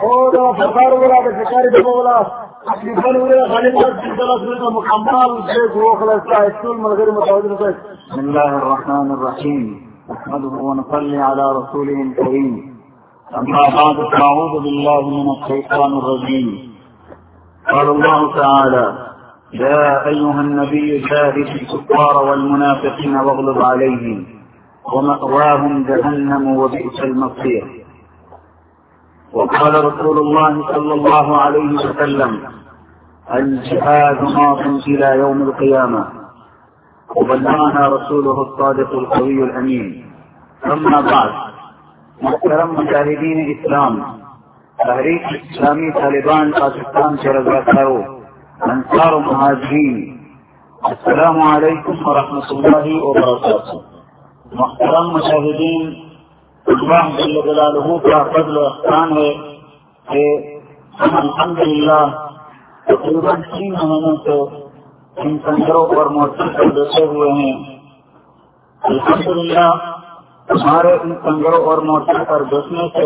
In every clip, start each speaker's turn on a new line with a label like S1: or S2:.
S1: اور سرکار بولا کہ سرکاری ڈبا بولا اپنی بن ہوئے خالی کا مکمل سے وہ خلاص کا اسکول ملغیر متوجہ سے
S2: بسم الله الرحمن الرحيم نحمده ونصلي على رسوله الكريم أما بعد فأعوذ بالله من الشيطان الرجيم قال الله تعالى يا أيها النبي جاهد الكفار والمنافقين واغلظ عليهم ومأواهم جهنم وبئس المصير وقال رسول الله صلى الله عليه وسلم الجهاد ماض إلى يوم القيامة وبلغنا رسوله الصادق القوي الأمين. أما بعد محترم مجاہدین اسلام، تحریک اسلامی طالبان پاکستان سے رضاکاروں، انصار و مہاجرین، السلام علیکم ورحمۃ اللہ وبرکاتہ. محترم مجاہدین، اللہ جل جلالہ کا فضل و احسان ہے کہ ہم الحمدللہ تقریباً 3 مہینوں سے ان سنگروں پر مورچے پر بیٹھے ہوئے ہیں. الحمدللہ ہمارے ان سنگروں اور مورچے پر بیٹھنے سے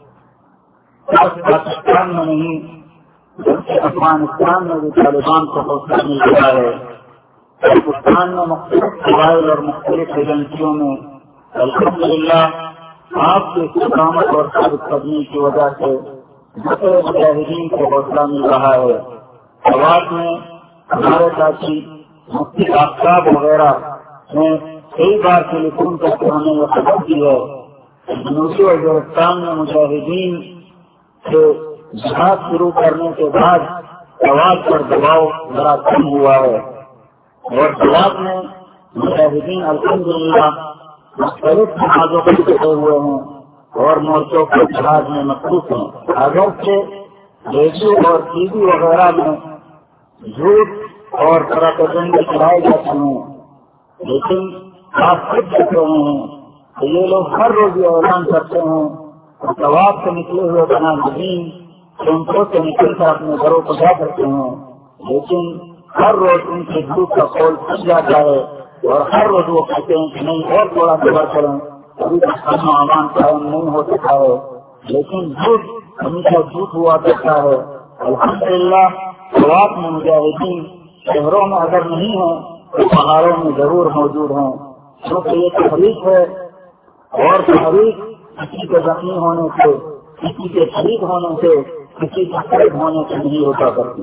S2: پاکستان میں نہیں بلکہ افغانستان میں بھی طالبان کو حوصلہ مل رہا ہے. پاکستان میں مختلف قبائل اور مختلف ایجنسیوں میں الحمدللہ آپ کی استقامت اور ثابت قدمی کی وجہ سے دوسرے مجاہدین کو حوصلہ مل رہا ہے. آواز میں ہمارے ساتھی مفتی آفتاب وغیرہ نے کئی بار ٹیلی فون کر کے ہمیں یہ خبر دی ہے جنوبی وزیرستان میں مجاہدین سے جہاد شروع کرنے کے بعد آواز پر دباؤ ذرا کم ہوا ہے اور جواب میں مجاہدین الحمدللہ مختلف جہازوں پر بیٹھے ہوئے ہیں اور مورچوں کے جہاز میں مصروف ہیں. اگرچہ ریڈیو اور ٹی وی وغیرہ میں جھوٹ اور پراپیگنڈے چلائے جاتے ہیں، لیکن آپ خود دیکھ رہے ہیں کہ یہ لوگ ہر روز یہ اعلان کرتے ہیں ثواب سے نکلے ہوئے بنا زمین سنتوں سے نکل کر اپنے گھروں کو جا کرتے ہیں، لیکن ہر روز ان کے جھوٹ کا قول پھٹ جاتا ہے اور ہر روز وہ کہتے ہیں کہ نہیں اور تھوڑا صبر کریں، ابھی تک ہم امان قائم نہیں ہو سکا ہے. لیکن جھوٹ ہمیشہ جھوٹ ہوا کرتا ہے. الحمدللہ ثواب میں مجاہدین شہروں میں اگر نہیں ہیں تو پہاڑوں میں ضرور موجود ہیں، کیونکہ یہ تحریک ہے اور تحریک کسی کے زخمی ہونے سے، کسی کے شہید ہونے سے، کسی کے قید ہونے سے نہیں ہوتا کرتی.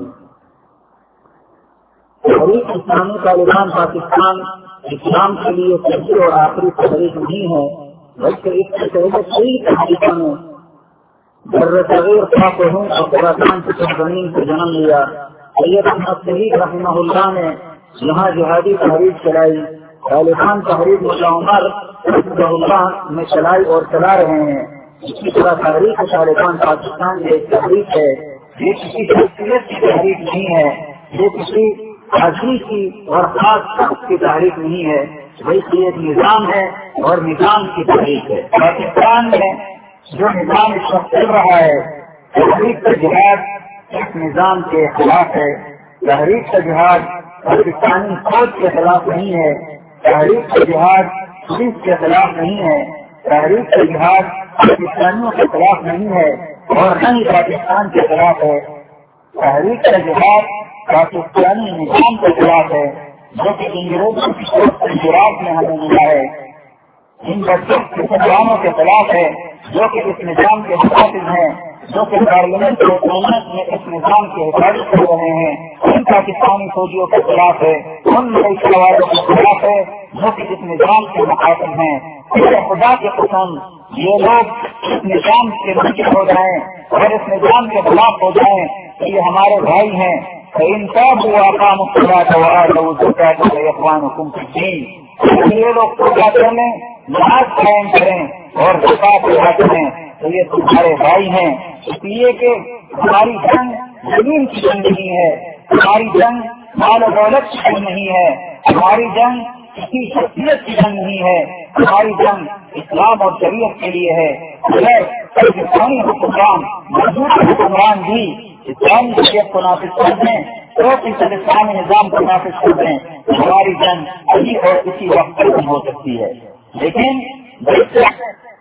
S2: تحریک اسلامی طالبان پاکستان اسلام کے لیے پہلی اور آخری تحریک نہیں ہے، بلکہ اس سے پہلے کئی تحریکوں نے در صغیر خاص ہوں اور خراسان کی سرزمین سے جنم لیا. سید احمد شہید رحمہ اللہ نے یہاں جہادی تحریک چلائی. طالبان تحریک ملا عمر رحمہ اللہ میں چلائی اور چلا رہے ہیں. اسی طرح تحریک طالبان پاکستان کی ایک تحریک ہے. یہ کسی شخصیت کی تحریک نہیں ہے، یہ کسی حاضری کی اور خاص شخص کی تحریک نہیں ہے، بلکہ ایک نظام ہے اور نظام کی تحریک ہے. پاکستان میں جو نظام اس وقت چل رہا ہے تحریک کا جہاد اس نظام کے خلاف ہے. تحریک کا جہاد پاکستانی فوج کے خلاف نہیں ہے، تحریک کا جہاد پولیس کے خلاف نہیں ہے، تحریک کا جہاد پاکستانیوں کے خلاف نہیں ہے اور نہ ہی پاکستان کے خلاف ہے. تحریک کا جہاد پاکستانی نظام کے خلاف ہے جو کہ انگریزوں کی شروعات میں ہمیں ملا ہے. ان بچوں کے مسلمانوں کے خلاف ہے جو کہ اس نظام کے محافظ ہیں، جو کہ پارلیمنٹ اور حکومت میں اس نظام کی حفاظت کر رہے ہیں. ان پاکستانی فوجیوں کے خلاف ہے، ان ملیشیا والوں کے خلاف ہے جو کہ اس نظام کے محافظ ہیں. خدا کے قسم یہ لوگ اس نظام کے منکر ہو جائیں اور اس نظام کے خلاف ہو جائیں کہ یہ ہمارے بھائی ہیں. انصاف ہوا کام یہ لوگ پوجا کریں، نماز قائم کریں اور زکات ادا کریں تو یہ تمہارے بھائی ہیں. اس لیے کہ ہماری جنگ زمین کی جنگ نہیں ہے، ہماری جنگ مال و دولت کی جنگ نہیں ہے، ہماری جنگ کسی شخصیت کی جنگ نہیں ہے، ہماری جنگ اسلام اور شریعت کے لیے ہے. اگر پاکستانی حکمران موجودہ حکمران بھی اسلامی شریعت کو نافذ کر دیں، 100% اسلامی نظام کو نافذ کر دیں، ہماری جنگ ابھی اور کسی وقت ختم ہو سکتی ہے. لیکن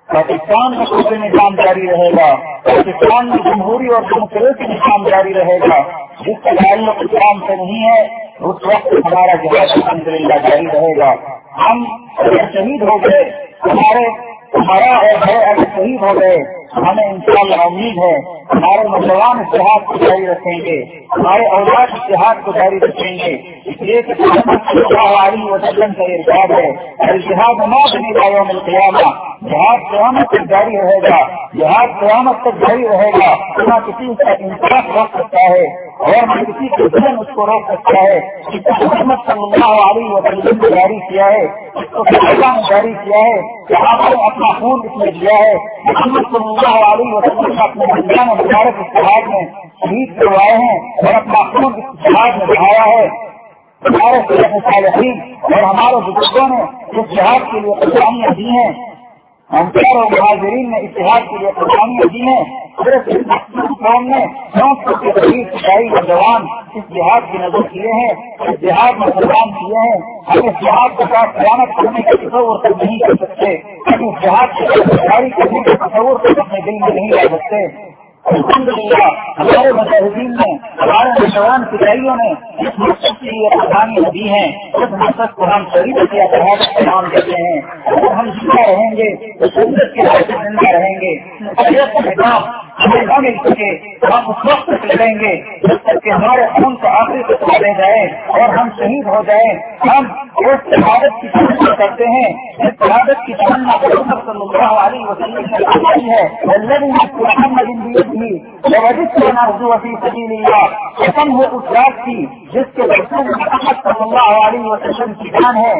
S2: پاکستان میں دوسرے نظام جاری رہے گا، پاکستان میں جمہوری اور ڈیموکریسی نظام جاری رہے گا، جس کا تعلق اسلام سے نہیں ہے، اس وقت ہمارا جہاد الحمدللہ جاری رہے گا۔ ہم اگر شہید ہو گئے، ہمارا اگر شہید ہو گئے، ہمیں انشاءاللہ امید ہے ہمارے نوجوان اتحاد کو جاری رکھیں گے، ہمارے اولاد اتحاد کو جاری رکھیں گے، اس لیے کہ محمد صلی اللہ علیہ وسلم کا ارشاد ہے الجہاد موت یوم القیامہ، جہاد قیامت تک جاری رہے گا، جہاد قیامت تک جاری رہے گا، نہ کسی کا انصاف روک سکتا ہے اور نہ کسی کے ذہن اس کو روک سکتا ہے۔ اس کو محمد صلی اللہ علیہ وسلم نے جاری کیا ہے، اس کو صحابہ نے جاری کیا ہے، صحابہ نے اپنا خون اس میں دیا ہے، محمد صلی اللہ علیہ وسلم نے اپنے بندیان مبارک اتحاد میں شہید کروائے ہیں اور اپنا خون اس اتحاد میں بہایا ہے۔ ہمارے صالحین اور ہمارے بزرگوں نے اس جہاد کے لیے قربانیاں دی ہیں، انصار اور مہاجرین نے اتحاد کے لیے قربانیاں دی ہیں۔ صرف قوم نے 900 کے قریب سپاہی اور جوان اس جہاد کی نظر کیے ہیں، اس جہاد میں قربان کیے ہیں۔ ہم اس جہاد کے ساتھ قیامت کرنے کا تصور تک نہیں کر سکتے، ہم اس جہاد کے ساتھ تیاری کرنے کا تصور تک اپنے دل میں نہیں لا سکتے۔ الحمدللہ ہمارے مجاہدین نے، ہمارے نوجوان فدائیوں نے اس مقصد کی یہ قربانیاں دی ہیں، اس مقصد کو ہم شریعت یا شہادت کا نام دیتے ہیں۔ اگر ہم زندہ رہیں گے تو سنت کے راہ سے زندہ رہیں گے، شریعت کا خطاب ہمیں نہ مل سکے تو ہم اس وقت تک لڑیں گے جب تک کہ ہمارے خون کو آخری تک لے جائے اور ہم شہید ہو جائیں۔ ہم اس شہادت کی تمنا کرتے ہیں، اس شہادت کی تمنا محمد صلی اللہ علیہ وسلم نے فرمائی ہے قسم ہو اس ذات کی جس کے رسول محمد صلی اللہ علیہ وسلم کی جان ہے،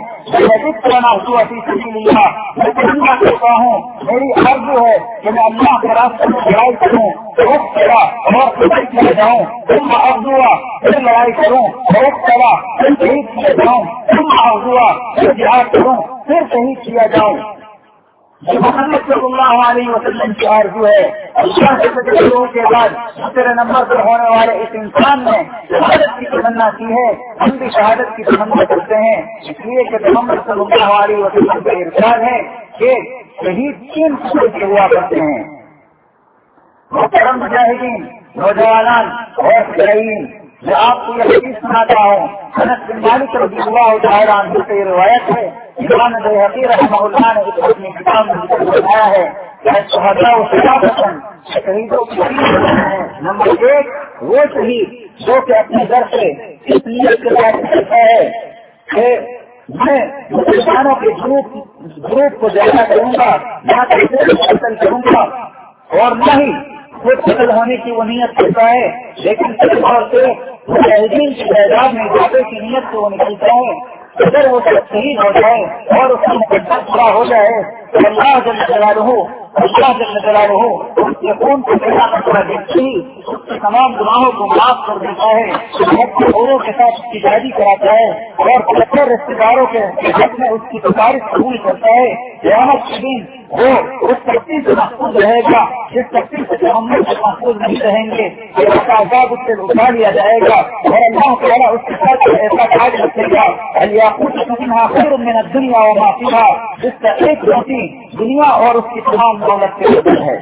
S2: میں تمنا کرتا ہوں، میری آرزو ہے کہ میں اللہ کے راستے میں لڑائی کروں، روک چلا اور قتل کیا جاؤں، تم آرزوا پھر لڑائی کروں، روک چلا پھر شہید کیا جاؤں، تم آرزوا پھر جہاد کروں، پھر شہید کیا جاؤں۔ یہ محمد صلی اللہ علیہ وسلم کی آرزو ہے۔ اللہ کے لوگوں کے بعد دوسرے نمبر پر ہونے والے اس انسان نے شہادت کی تمنا کی ہے، ہم بھی شہادت کی تمنا کرتے ہیں، اس لیے کہ محمد صلی اللہ علیہ وسلم کا ارشاد ہے کہ شہید 3 قسم کے ہوا کرتے ہیں۔ محترم مجاہدین، نوجوان اور فدائین، میں آپ کو یہ حدیث سناتا ہوں، انس بن مالک رضی اللہ تعالیٰ عنہ سے روایت ہے، امام بیہقی رحمہ اللہ نے اس اپنی کتاب میں بتایا ہے کہ شہداء و شہادتاً، شہیدوں کی ہیں۔ نمبر 1 وہ شہید جو کہ اپنے گھر سے اس نیت کے ساتھ کرتا ہے کہ میں مسلمانوں کے گروپ کو جیسا کروں گا، نہ قتل کروں گا، اور نہ ہی خود قتل ہونے کی وہ نیت کرتا ہے، لیکن صرف اور صرف مجاہدین کی تعداد میں اضافے کی نیت سے وہ نکلتا ہے۔ اگر وہ شہید ہو جائے اور اس کا مقدس پورا ہو جائے تو اللہ جل جلالہ اس کے خون کو پہلا مسئلہ دیکھتے ہی اس کے تمام گناہوں کو معاف کر دیتا ہے، اپنے اوروں کے ساتھ اس کی شادی کراتا ہے اور 75 رشتے داروں کے حق میں اس کی سفارش قبول کرتا ہے۔ قیامت کے دن وہ اس تکلیف سے محفوظ رہے گا جس تکلیف سے ہم سے محفوظ نہیں رہیں گے، اس کا عذاب اس سے اٹھا لیا جائے گا اور اللہ تعالیٰ اس کے ساتھ ایسا کاج رکھے گا خیر من الدنیا وما فيها، جس کا ایک روٹی دنیا اور اس کی تمام دولت کے بدل ہے۔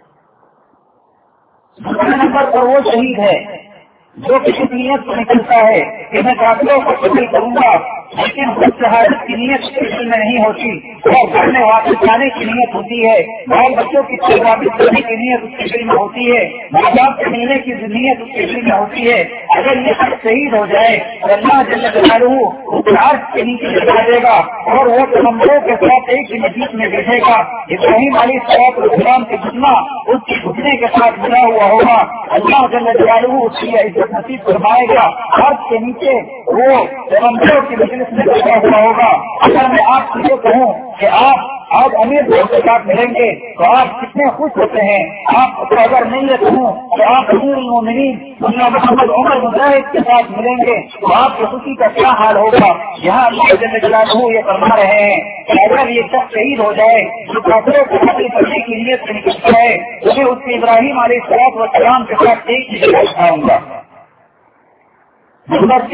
S2: دوسرے نمبر پر وہ شہید ہے جو کسی نیت سے نکلتا ہے کہ میں کافروں کو قتل کروں گا، لیکن خود شہادت کی نیت اس دل میں نہیں ہوتی اور گھر میں واپس جانے کی نیت ہوتی ہے، بال بچوں کی واپس کرنے کی نیت اس کے دل میں ہوتی ہے، ماں باپ سے ملنے کی نیت اس کے دل میں ہوتی ہے۔ اگر یہ سب شہید ہو جائے تو اللہ جل جلالہ اس عرش کے نیچے لگا دے گا اور وہ کمزوروں کے ساتھ ایک ہی مسجد میں بیٹھے گا۔ ابراہیم علیہ السلام کے گھٹنا اس کے گھٹنے کے ساتھ ملا ہوا ہوگا، اللہ جل جلالہ اس کی عزت نصیب فرمائے گا، عرش کے نیچے وہ کمزوروں کی مجلس میں بیٹھا ہوا ہوگا۔ اگر میں آپ سے یہ کہوں کہ آپ آج امیر صاحب کے ساتھ ملیں گے تو آپ کتنے خوش ہوتے ہیں، آپ کو اگر نہیں یہ کہوں کہ آپ امیر المومنین مولانا محمد عمر مجاہد کے ساتھ ملیں گے تو آپ کی خوشی کا کیا حال ہوگا۔ یہاں اللہ جل جلالہ یہ فرما رہے ہیں کہ اگر یہ شخص شہید ہو جائے جو کافروں کو قتل کرنے کی نیت سے نکلتا ہے تو میں اس کے ابراہیم علیہ السلام کے ساتھ ایک ہی جگہ اٹھاؤں گا۔ نمبر 3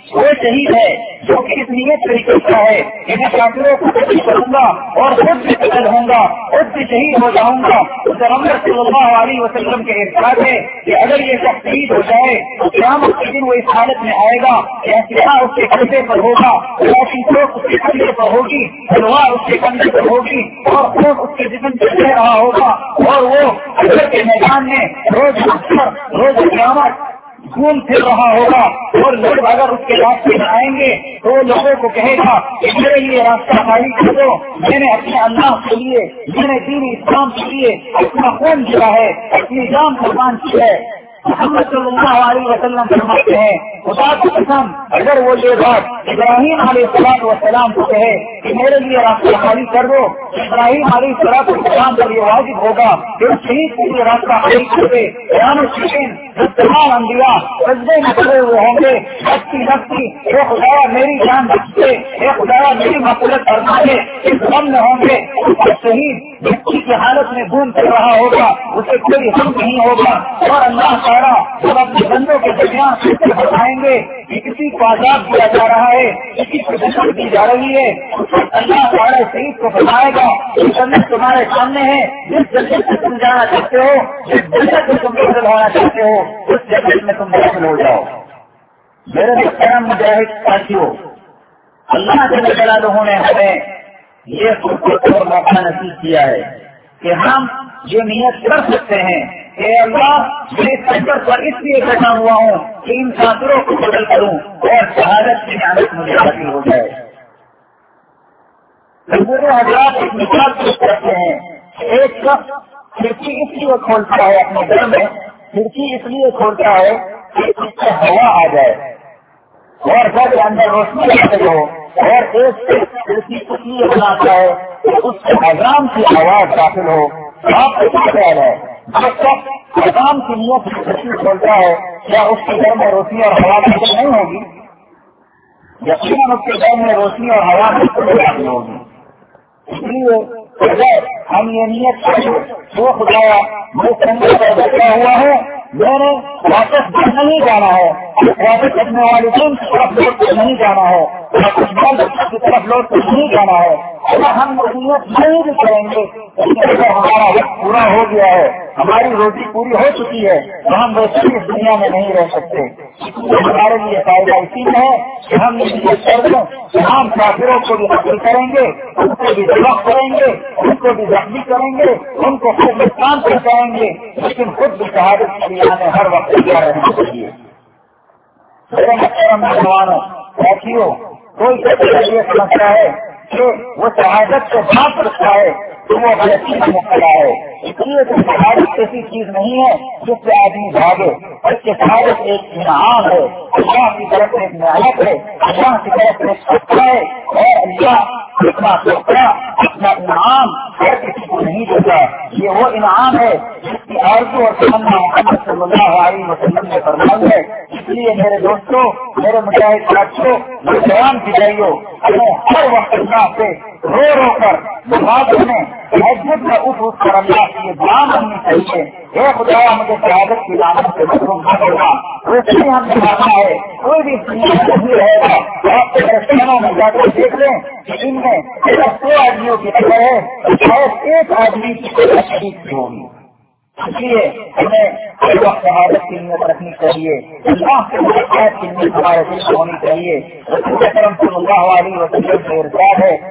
S2: وہ شہید ہے جو کہ اس نیت سے نکلتا ہے کہ میں کافروں کو قتل کروں گا اور خود بھی قتل ہوں گا، خود بھی شہید ہو جاؤں گا۔ پیغمبر صلی اللہ علیہ وسلم کے ارشاد ہے کہ اگر یہ شخص شہید ہو جائے تو قیامت کے دن وہ اس حالت میں آئے گا کہ اسلحہ اس کے کندھے پر ہوگا، اس کے کندھے پر ہوگی، تلوار اس کے کندھے پر ہوگی اور خون اس کے جسم سے بہ رہا ہوگا، اور وہ حشر کے میدان میں روز قیامت گھوم پھر رہا ہوگا، اور لوگ اگر اس کے راستے میں آئیں گے تو لوگوں کو کہے گا کہ میرے لیے راستہ خالی کر دو، میں نے اپنے اللہ کے لیے، میں نے دین اسلام کے لیے اپنا خون دیا ہے، اپنی جان قربان کی ہے۔ محمد صلی اللہ علیہ وسلم فرماتے ہیں خدا کی قسم اگر وہ یہ بات ابراہیم علیہ السلام کو کہے کہ میرے لیے راستہ خالی کر دو، ابراہیم علیہ السلام پر یہ واجب ہوگا کہ اس شہید کے لیے راستہ خالی کر دے۔ تمام انبیاء سجدے میں کھڑے ہوئے ہوں گے، لگتی اے خدایا میری جان بچے، اے خدایا میری مقبولت فرما دے، اس غم میں ہوں گے۔ شہید بچی کی حالت میں گھوم پھر رہا ہوگا، اسے کوئی غم نہیں ہوگا، اور اللہ تعالیٰ جب اپنے بندوں کے درمیان سے بتائیں گے کہ کسی کو عذاب دیا جا رہا ہے، کسی کو دشمن دی جا رہی ہے، اللہ تعالیٰ شہید کو بتائے گا کہ جنت تمہارے سامنے ہے، جس جنت سے تم جانا چاہتے ہو، جس جنت میں تم داخل ہونا چاہتے ہو، اس جنت میں تم داخل ہو جاؤ۔ میرے محترم مجاہد ساتھیوں، اللہ جل جلالہ نے ہمیں یہ فرصت اور موقع نصیب کیا ہے کہ ہم یہ نیت کر سکتے ہیں کہ اللہ میں اس سفر پر اس لیے بیٹھا ہوا ہوں کہ ان کافروں کو قتل کروں اور شہادت کی نعمت مجھے حاصل ہو جائے۔ حضرات ایک مثال پیش کرتے ہیں، ایک شخص کھڑکی اس لیے کھولتا ہے اپنے گھر میں، کھڑکی اس لیے کھولتا ہے کہ اس سے ہوا آ جائے اور گھر کے اندر روشنی حاصل ہو، اور ایک کھڑکی اس لیے بناتا ہے کہ اس سے اذان کی آواز داخل ہو۔ آپ کو کیا خیال ہے جب تک اذان کی نیت سے کھڑکی کھولتا ہے کیا اس کے گھر میں روشنی اور ہوا داخل نہیں ہوگی؟ یقیناً اس کے گھر میں روشنی اور ہوا داخل ہوگی۔ اس لیے اگر ہم یہ نیت کریں وہ خدایا میں سنگل پر بیٹھا ہوا ہے، میں نے واپس نہیں جانا ہے، واپس اپنے والدین کی طرف لوٹ کر نہیں جانا ہے، واپس بال بچوں کی طرف لوٹ کر نہیں جانا ہے، اگر ہم نیت نہیں بھی کریں گے اگر ہمارا وقت پورا ہو گیا ہے، ہماری روزی پوری ہو چکی ہے تو ہم ویسے بھی اس دنیا میں نہیں رہ سکتے۔ ہمارے لیے فائدہ اسی میں ہے کہ ہم نیت کر دیں کہ ہم کافروں کو بھی قتل کریں گے، ان کو بھی ذبح کریں گے، ان کو بھی زخمی کریں گے، ان کو خود نقصان پہنچائیں گے، لیکن خود بھی شہادت کے لیے ہمیں ہر وقت تیار رہنا چاہیے۔ میرے محترم نوجوانوں ساتھیوں، کوئی یہ سمجھتا ہے کہ وہ شہادت سے بھاگ سکتا ہے تو وہ غلطی میں مبتلا ہے۔ اس لیے تو شہادت ایسی چیز نہیں ہے جس سے آدمی بھاگے، بلکہ شہادت ایک انعام ہے، اللہ کی طرف سے ایک نعمت ہے، اللہ کی طرف سے ایک سچا ہے، اور اللہ اپنا سچا اپنا انعام ہر کسی کو نہیں دیتا۔ یہ وہ انعام ہے جس کی آرزو اور تمنا محمد صلی اللہ علیہ وسلم نے فرمائی ہے۔ اس لیے میرے دوستوں، میرے مجاہد ساتھیوں، نوجوان بھائیوں، ہمیں ہر وقت اللہ سے رو رو کر نماز میں تہجد میں اٹھ کر اللہ کی یہ دعا مانگنی چاہیے، اے خدایا مجھے شہادت کی نعمت سے محروم نہ کرنا۔ ویسے ہی ہم نے مانگنا ہے، کوئی بھی دنیا میں نہیں رہے گا، آپ کے رستانوں میں جا کر دیکھ لیں کہ ان میں صرف 2 آدمیوں کی خبر ہے، شاید ایک آدمی کی کوئی شہید کی ہوگی۔ اس لیے ہمیں ہر وقت شہادت کی نیت رکھنی چاہیے، اللہ کے ملاقات کی نیت ہمارے دل سے ہونی چاہیے۔ رسول اکرم صلی اللہ علیہ وسلم سے ارشاد ہے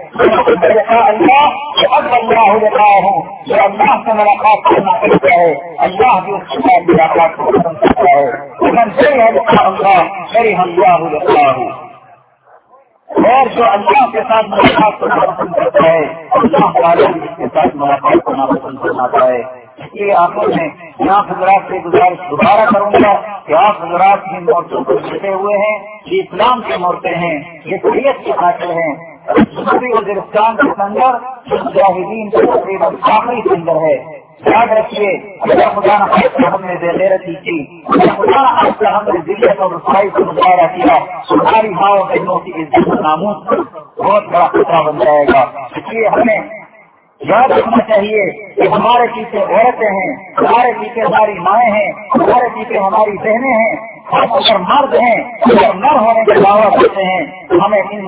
S2: اب اللہ لکھا ہوں جو اللہ سے ملاقات کرنا چاہتا ہے اللہ بھی اس کے ساتھ ملاقات کو پسند کرتا ہے۔ میری اللہ لکھا ہوں، اور جو اللہ کے ساتھ ملاقات کرنا پسند کرتا ہے اللہ تعالیٰ بھی اس کے ساتھ ملاقات کرنا پسند کرنا ہے۔ اس لیے آپ نے یہاں حضرات سے گزارش دوبارہ کروں گا کہ آپ حضرات کی مورتوں پر بیٹھے ہوئے ہیں، یہ اسلام کی عورتیں ہیں، یہ شریعت کے قاتل ہیں۔ جنوبی وزیرستان کے اندر مجاہدین کا تقریباً آخری سندر ہے۔ یاد رکھیے اگر خدا نہ ہم نے دے رکھی تھی، خدا نہ ہم نے ذلت اور رسوائی کو مظاہرہ کیا، ہماری ماں اور بہنوں کی عزت و ناموس بہت بڑا خطرہ بن جائے گا۔ اس لیے ہمیں یاد رکھنا چاہیے کہ ہمارے پیچھے عورتیں ہیں، ہمارے پیچھے ہماری مائیں ہیں، ہمارے پیچھے ہماری بہنیں ہیں، ہم اگر مرد ہیں اگر نر ہونے کا دعویٰ کرتے ہیں تو ہمیں ان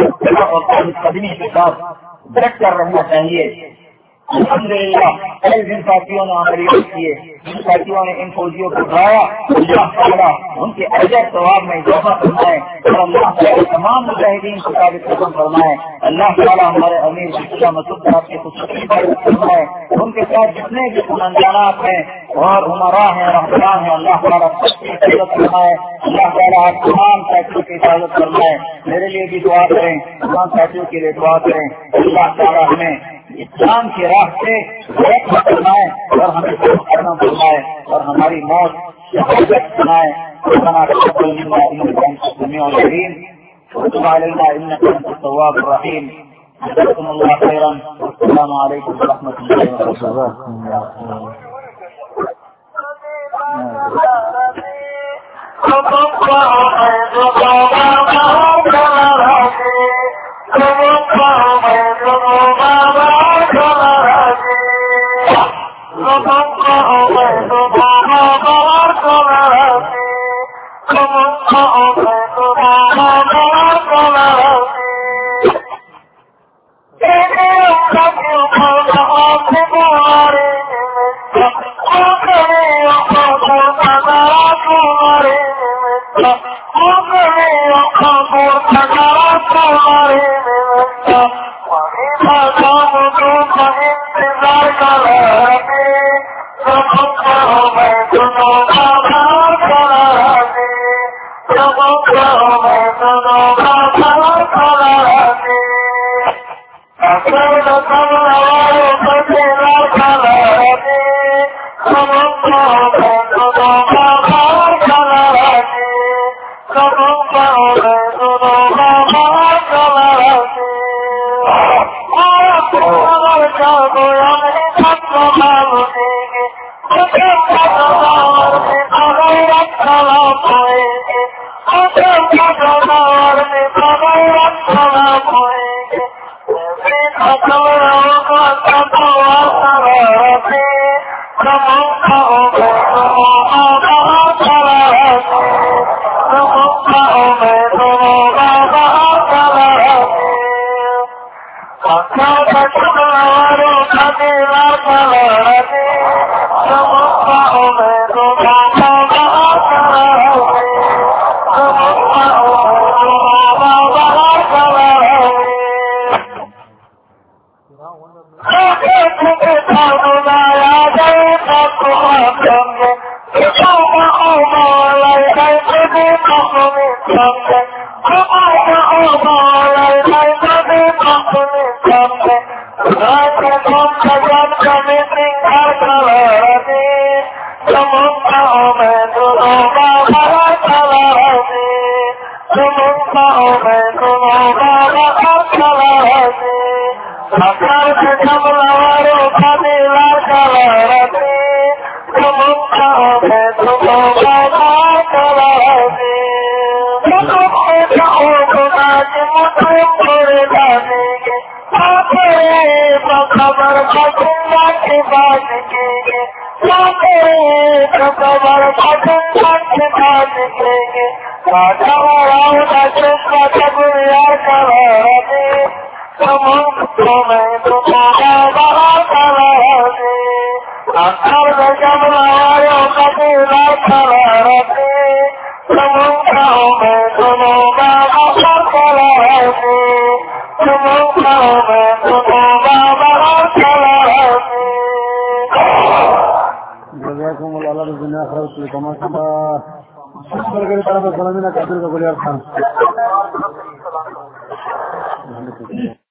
S2: اور قدمی کے ساتھ ڈٹ کر رہنا چاہیے۔ الحمدللہ کئی جن ساتھیوں نے عملیات کیے، جن ساتھیوں نے ان فوجیوں کو اٹھایا، اللہ تعالیٰ ان کے اجر ثواب میں اضافہ فرمائے اور اللہ تعالیٰ تمام مجاہدین کو ثابت قدم فرمائے۔ اللہ تعالیٰ ہمارے امیر مسعود صاحب کی خصوصی حفاظت فرمائے، ان کے ساتھ جتنے بھی سمندرات ہیں اور عمرا ہیں رحمان ہیں، اللہ تعالیٰ سب کی حفاظت فرمائے۔ اللہ تعالیٰ تمام ساتھیوں کی حفاظت فرمائے۔ میرے لیے بھی دعا کریں، تمام ساتھیوں کے لیے دعا کریں۔ اللہ تعالیٰ ہمیں اسلام کی راہ سے فرمائے اور ہمیں کرنا فرمائے اور ہماری موت شہادت بنائے۔ ربنا تقبل منا انك انت السميع العليم وتب علينا انك انت التواب الرحيم۔ جزاكم الله خيرا والسلام عليكم ورحمة الله
S1: جزاكم الله